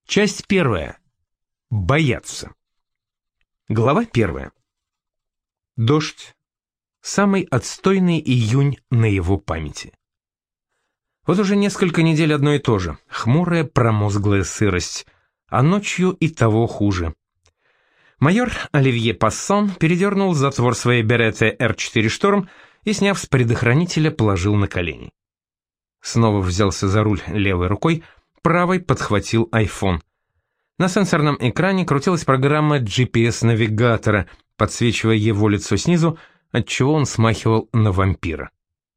Часть первая. Бояться. Глава первая. Дождь. Самый отстойный июнь на его памяти. Вот уже несколько недель одно и то же. Хмурая промозглая сырость. А ночью и того хуже. Майор Оливье Пассан передернул затвор своей Беретте Р-4 «Шторм» и, сняв с предохранителя, положил на колени. Снова взялся за руль левой рукой, правой подхватил iPhone. На сенсорном экране крутилась программа GPS-навигатора, подсвечивая его лицо снизу, отчего он смахивал на вампира.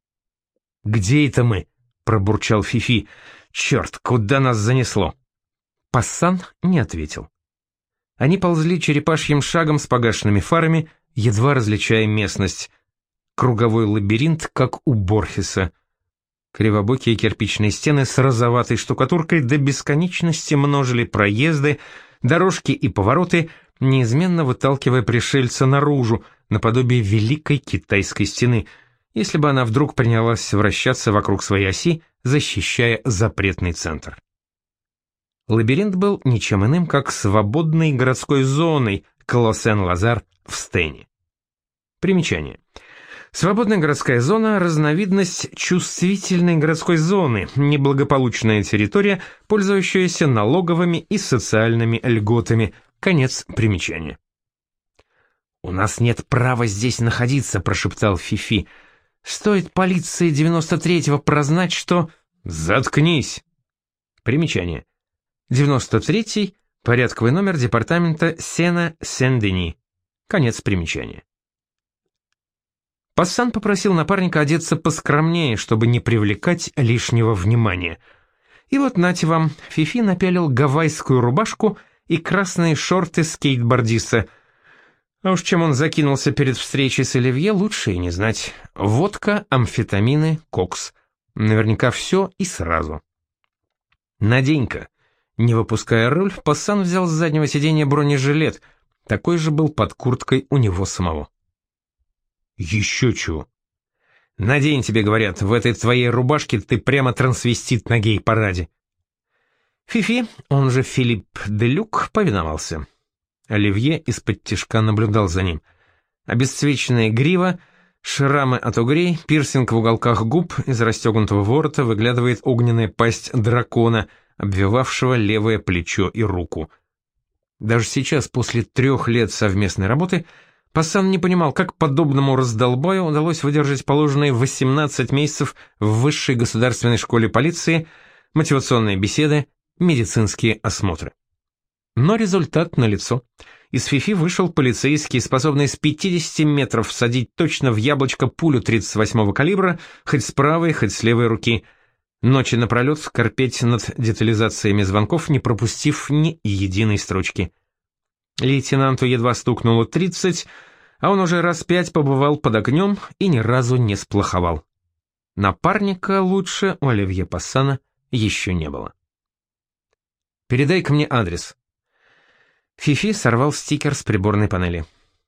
«Где это мы?» — пробурчал Фифи. «Черт, куда нас занесло?» Пассан не ответил. Они ползли черепашьим шагом с погашенными фарами, едва различая местность. Круговой лабиринт, как у Борхеса. Кривобокие кирпичные стены с розоватой штукатуркой до бесконечности множили проезды, дорожки и повороты, неизменно выталкивая пришельца наружу, наподобие Великой Китайской стены, если бы она вдруг принялась вращаться вокруг своей оси, защищая запретный центр. Лабиринт был ничем иным, как свободной городской зоной Кло-Сен-Лазар в Стене. Примечание. Свободная городская зона – разновидность чувствительной городской зоны, неблагополучная территория, пользующаяся налоговыми и социальными льготами. Конец примечания. «У нас нет права здесь находиться», – прошептал Фифи. «Стоит полиции 93-го прознать, что...» «Заткнись!» Примечание. 93-й – порядковый номер департамента Сена-Сен-Дени. Конец примечания. Пассан попросил напарника одеться поскромнее, чтобы не привлекать лишнего внимания. И вот нате вам, Фифи напялил гавайскую рубашку и красные шорты скейтбордиста. А уж чем он закинулся перед встречей с Оливье, лучше и не знать. Водка, амфетамины, кокс. Наверняка все и сразу. «Надень-ка». Не выпуская руль, Пассан взял с заднего сиденья бронежилет. Такой же был под курткой у него самого. «Еще чего?» «Надень, тебе говорят, в этой твоей рубашке ты прямо трансвестит на гей-параде». Фифи, он же Филипп де Люк, повиновался. Оливье из-под тишка наблюдал за ним. Обесцвеченная грива, шрамы от угрей, пирсинг в уголках губ, из расстегнутого ворота выглядывает огненная пасть дракона, обвивавшего левое плечо и руку. Даже сейчас, после 3 лет совместной работы, Пассан не понимал, как подобному раздолбаю удалось выдержать положенные 18 месяцев в высшей государственной школе полиции, мотивационные беседы, медицинские осмотры. Но результат налицо. Из Фифи вышел полицейский, способный с 50 метров всадить точно в яблочко пулю 38-го калибра, хоть с правой, хоть с левой руки. Ночи напролет корпеть над детализациями звонков, не пропустив ни единой строчки. Лейтенанту едва стукнуло 30, а он уже раз 5 побывал под огнем и ни разу не сплоховал. Напарника лучше у Оливье Пассана еще не было. «Передай-ка мне адрес». Фифи сорвал стикер с приборной панели.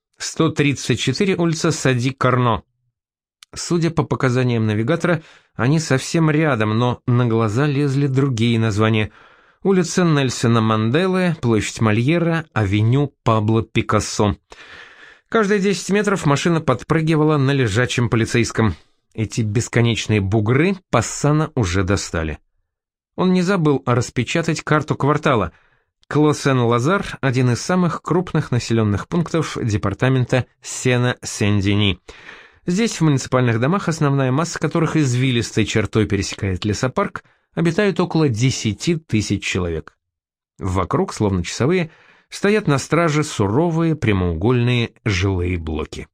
134 улица Сади-Карно. Судя по показаниям навигатора, они совсем рядом, но на глаза лезли другие названия – улица Нельсона Манделы, площадь Мольера, авеню Пабло Пикассо. Каждые 10 метров машина подпрыгивала на лежачем полицейском. Эти бесконечные бугры Пассана уже достали. Он не забыл распечатать карту квартала. Кло-Сен-Лазар – один из самых крупных населенных пунктов департамента Сена-Сен-Дени. Здесь, в муниципальных домах, основная масса которых извилистой чертой пересекает лесопарк, обитают около 10 тысяч человек. Вокруг, словно часовые, стоят на страже суровые прямоугольные жилые блоки.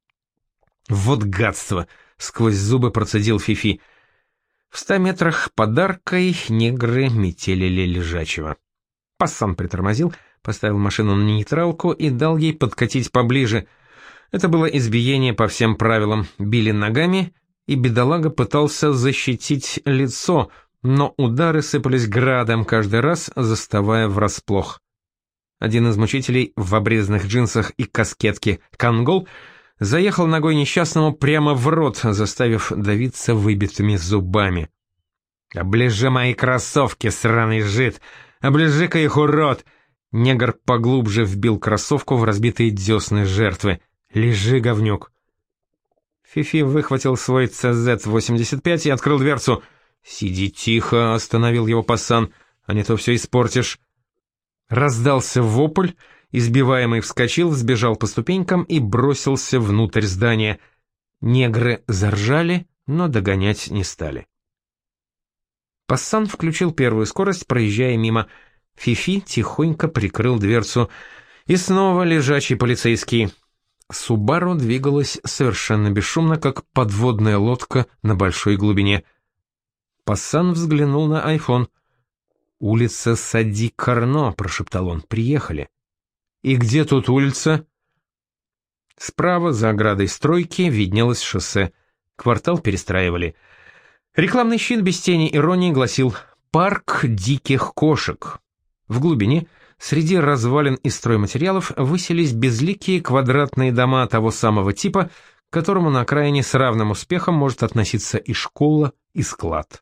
«Вот гадство!» — сквозь зубы процедил Фифи. В 100 метрах подаркой негры метелили лежачего. Пассан притормозил, поставил машину на нейтралку и дал ей подкатить поближе. Это было избиение по всем правилам. Били ногами, и бедолага пытался защитить лицо, но удары сыпались градом каждый раз, заставая врасплох. Один из мучителей в обрезанных джинсах и каскетке «Конгол» заехал ногой несчастному прямо в рот, заставив давиться выбитыми зубами. «Оближи мои кроссовки, сраный жид!» Оближи-ка их, урод!» Негр поглубже вбил кроссовку в разбитые десны жертвы. «Лежи, говнюк!» Фифи выхватил свой ЦЗ-85 и открыл дверцу. «Сиди тихо», — остановил его пассан, — «а не то все испортишь». Раздался вопль, избиваемый вскочил, взбежал по ступенькам и бросился внутрь здания. Негры заржали, но догонять не стали. Пассан включил первую скорость, проезжая мимо. Фифи тихонько прикрыл дверцу. И снова лежачий полицейский. Субару двигалась совершенно бесшумно, как подводная лодка на большой глубине. Пассан взглянул на айфон. «Улица Сади-Карно», — прошептал он, — «приехали». «И где тут улица?» Справа, за оградой стройки, виднелось шоссе. Квартал перестраивали. Рекламный щит без тени иронии гласил «Парк диких кошек». В глубине, среди развалин и стройматериалов, высились безликие квадратные дома того самого типа, к которому на окраине с равным успехом может относиться и школа, и склад.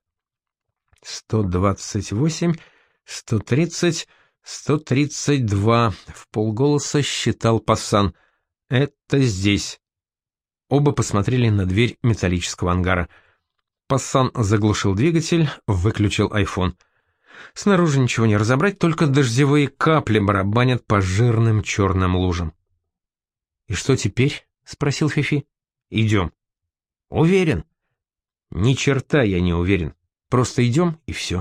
128, 130, 132, вполголоса считал пассан. «Это здесь». Оба посмотрели на дверь металлического ангара. Пассан заглушил двигатель, выключил айфон. Снаружи ничего не разобрать, только дождевые капли барабанят по жирным черным лужам. «И что теперь?» — спросил Фифи. «Идем». «Уверен?» «Ни черта я не уверен. Просто идем, и все».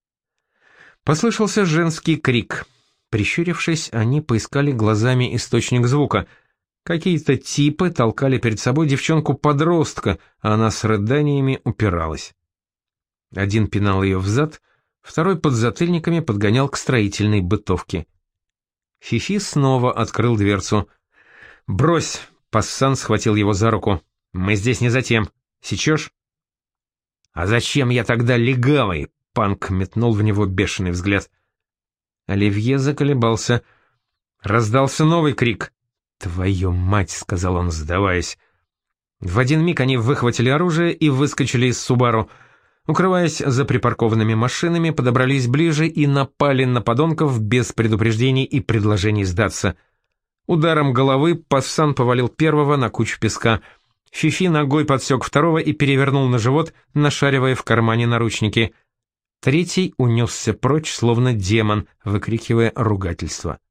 Послышался женский крик. Прищурившись, они поискали глазами источник звука. Какие-то типы толкали перед собой девчонку-подростка, а она с рыданиями упиралась. Один пинал ее взад, второй подзатыльниками подгонял к строительной бытовке. Фифи снова открыл дверцу. «Брось!» — пассан схватил его за руку. «Мы здесь не затем. Сечешь?» «А зачем я тогда легавый?» — Панк метнул в него бешеный взгляд. Оливье заколебался. Раздался новый крик. «Твою мать!» — сказал он, сдаваясь. В один миг они выхватили оружие и выскочили из Субару. Укрываясь за припаркованными машинами, подобрались ближе и напали на подонков без предупреждений и предложений сдаться. Ударом головы пассан повалил первого на кучу песка. Фифи ногой подсек второго и перевернул на живот, нашаривая в кармане наручники. Третий унесся прочь, словно демон, выкрикивая ругательство.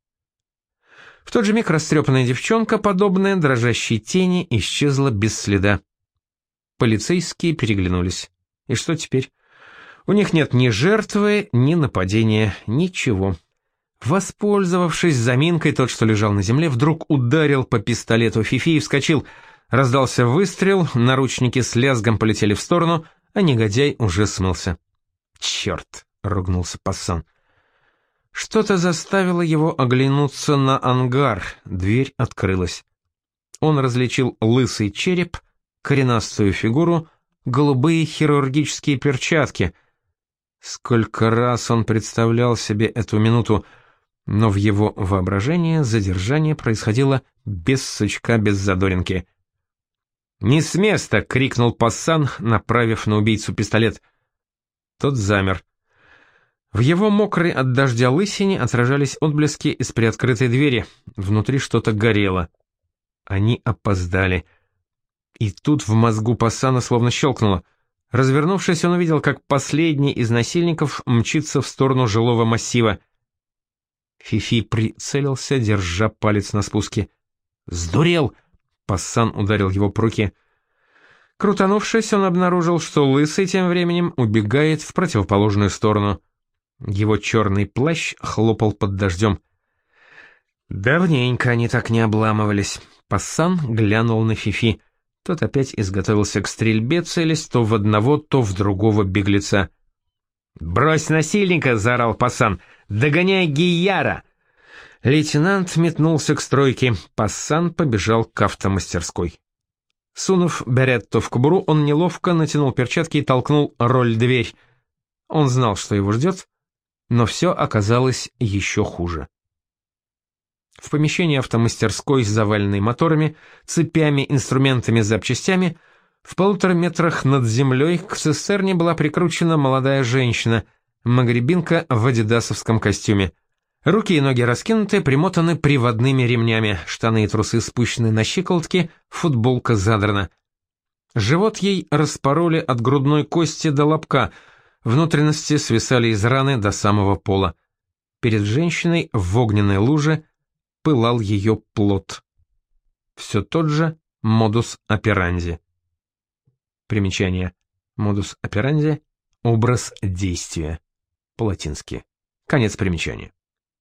В тот же миг растрепанная девчонка, подобная дрожащей тени, исчезла без следа. Полицейские переглянулись. И что теперь? У них нет ни жертвы, ни нападения, ничего. Воспользовавшись заминкой, тот, что лежал на земле, вдруг ударил по пистолету Фифи и вскочил. Раздался выстрел, наручники с лязгом полетели в сторону, а негодяй уже смылся. «Черт!» — ругнулся пассан. Что-то заставило его оглянуться на ангар, дверь открылась. Он различил лысый череп, коренастую фигуру, голубые хирургические перчатки. Сколько раз он представлял себе эту минуту, но в его воображении задержание происходило без сучка, без задоринки. «Не с места!» — крикнул пассан, направив на убийцу пистолет. Тот замер. В его мокрой от дождя лысине отражались отблески из приоткрытой двери. Внутри что-то горело. Они опоздали. И тут в мозгу пассана словно щелкнуло. Развернувшись, он увидел, как последний из насильников мчится в сторону жилого массива. Фифи прицелился, держа палец на спуске. «Сдурел!» — пассан ударил его по руке. Крутанувшись, он обнаружил, что лысый тем временем убегает в противоположную сторону. Его черный плащ хлопал под дождем. Давненько они так не обламывались. Пассан глянул на Фифи. Тот опять изготовился к стрельбе, целясь то в одного, то в другого беглеца. «Брось насильника!» — заорал пассан. «Догоняй Гияра!» Лейтенант метнулся к стройке. Пассан побежал к автомастерской. Сунув беретто в кобуру, он неловко натянул перчатки и толкнул роль-дверь. Он знал, что его ждет, но все оказалось еще хуже. В помещении автомастерской, заваленной моторами, цепями, инструментами, запчастями, в 1,5 метрах над землей к цистерне была прикручена молодая женщина. магребинка в адидасовском костюме. Руки и ноги раскинуты, примотаны приводными ремнями, штаны и трусы спущены на щиколотки, футболка задрана. Живот ей распороли от грудной кости до лобка, внутренности свисали из раны до самого пола. Перед женщиной в огненной луже пылал ее плоть. Все тот же модус операнди. Примечание. Модус операнди — образ действия. По-латински. Конец примечания.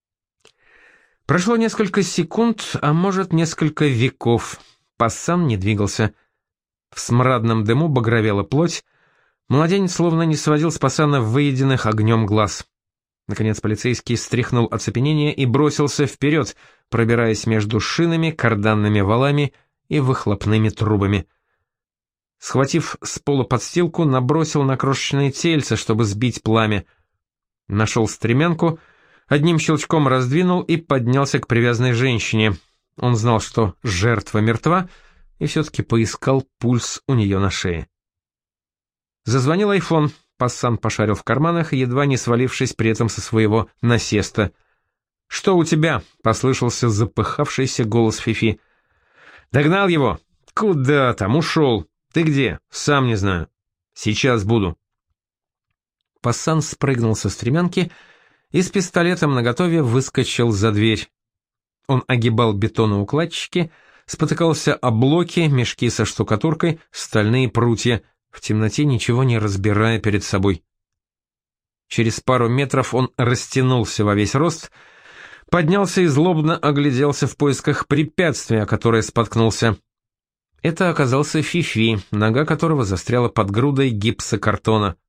Прошло несколько секунд, а может, несколько веков. Пассан не двигался. В смрадном дыму багровела плоть. Младенец словно не сводил с Пассана выеденных огнем глаз. Наконец полицейский стряхнул оцепенение и бросился вперед, пробираясь между шинами, карданными валами и выхлопными трубами. Схватив с пола подстилку, набросил на крошечное тельце, чтобы сбить пламя. Нашел стремянку, одним щелчком раздвинул и поднялся к привязанной женщине. Он знал, что жертва мертва, и все-таки поискал пульс у нее на шее. Зазвонил айфон. Пассан пошарил в карманах, едва не свалившись при этом со своего насеста. «Что у тебя?» — послышался запыхавшийся голос Фифи. «Догнал его?» «Куда там? Ушел. Ты где?» «Сам не знаю». «Сейчас буду». Пассан спрыгнул со стремянки и с пистолетом наготове выскочил за дверь. Он огибал бетоноукладчики, спотыкался о блоки, мешки со штукатуркой, стальные прутья, в темноте ничего не разбирая перед собой. Через пару метров он растянулся во весь рост, поднялся и злобно огляделся в поисках препятствия, о которое споткнулся. Это оказался Фифи, нога которого застряла под грудой гипсокартона.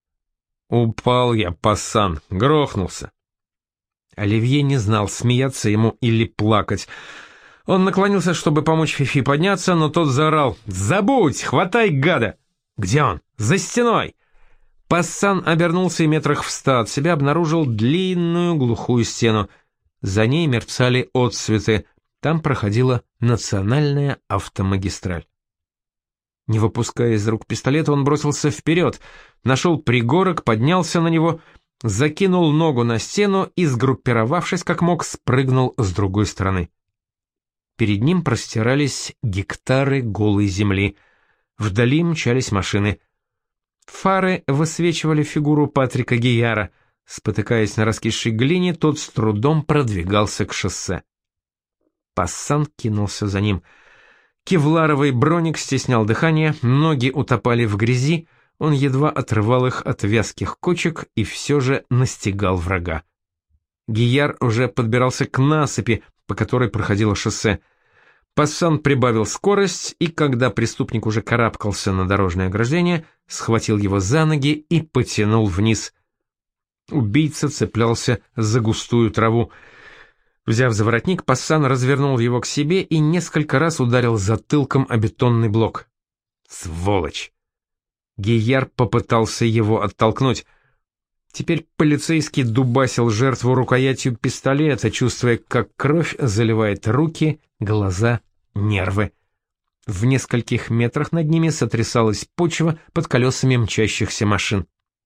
«Упал я, Пассан, грохнулся». Оливье не знал, смеяться ему или плакать. Он наклонился, чтобы помочь Фифи подняться, но тот заорал: «Забудь! Хватай, гада!» «Где он?» «За стеной!» Пассан обернулся и метрах в 100 от себя обнаружил длинную глухую стену. За ней мерцали отсветы. Там проходила национальная автомагистраль. Не выпуская из рук пистолета, он бросился вперед, нашел пригорок, поднялся на него, закинул ногу на стену и, сгруппировавшись как мог, спрыгнул с другой стороны. Перед ним простирались гектары голой земли. Вдали мчались машины. Фары высвечивали фигуру Патрика Гияра. Спотыкаясь на раскисшей глине, тот с трудом продвигался к шоссе. Пассан кинулся за ним. Кевларовый броник стеснял дыхание, ноги утопали в грязи, он едва отрывал их от вязких кочек и все же настигал врага. Гияр уже подбирался к насыпи, по которой проходило шоссе. Пассан прибавил скорость, и когда преступник уже карабкался на дорожное ограждение, схватил его за ноги и потянул вниз. Убийца цеплялся за густую траву. Взяв за воротник, Пассан развернул его к себе и несколько раз ударил затылком о бетонный блок. «Сволочь!» Гияр попытался его оттолкнуть. Теперь полицейский дубасил жертву рукоятью пистолета, чувствуя, как кровь заливает руки, глаза, нервы. В нескольких метрах над ними сотрясалась почва под колесами мчащихся машин.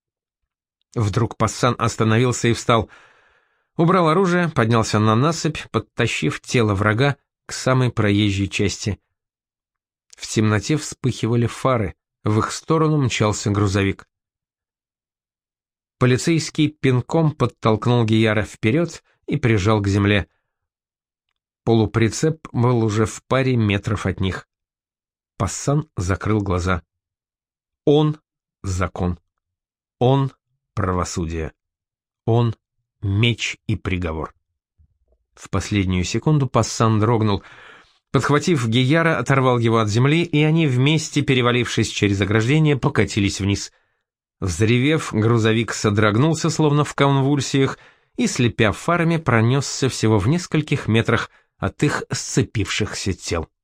Вдруг Пассан остановился и встал. Убрал оружие, поднялся на насыпь, подтащив тело врага к самой проезжей части. В темноте вспыхивали фары, в их сторону мчался грузовик. Полицейский пинком подтолкнул Гияра вперед и прижал к земле. Полуприцеп был уже в паре метров от них. Пассан закрыл глаза. Он — закон. Он — правосудие. Он — меч и приговор. В последнюю секунду Пассан дрогнул. Подхватив Гияра, оторвал его от земли, и они вместе, перевалившись через ограждение, покатились вниз. Взревев, грузовик содрогнулся, словно в конвульсиях, и, слепя фарами, пронесся всего в нескольких метрах от их сцепившихся тел.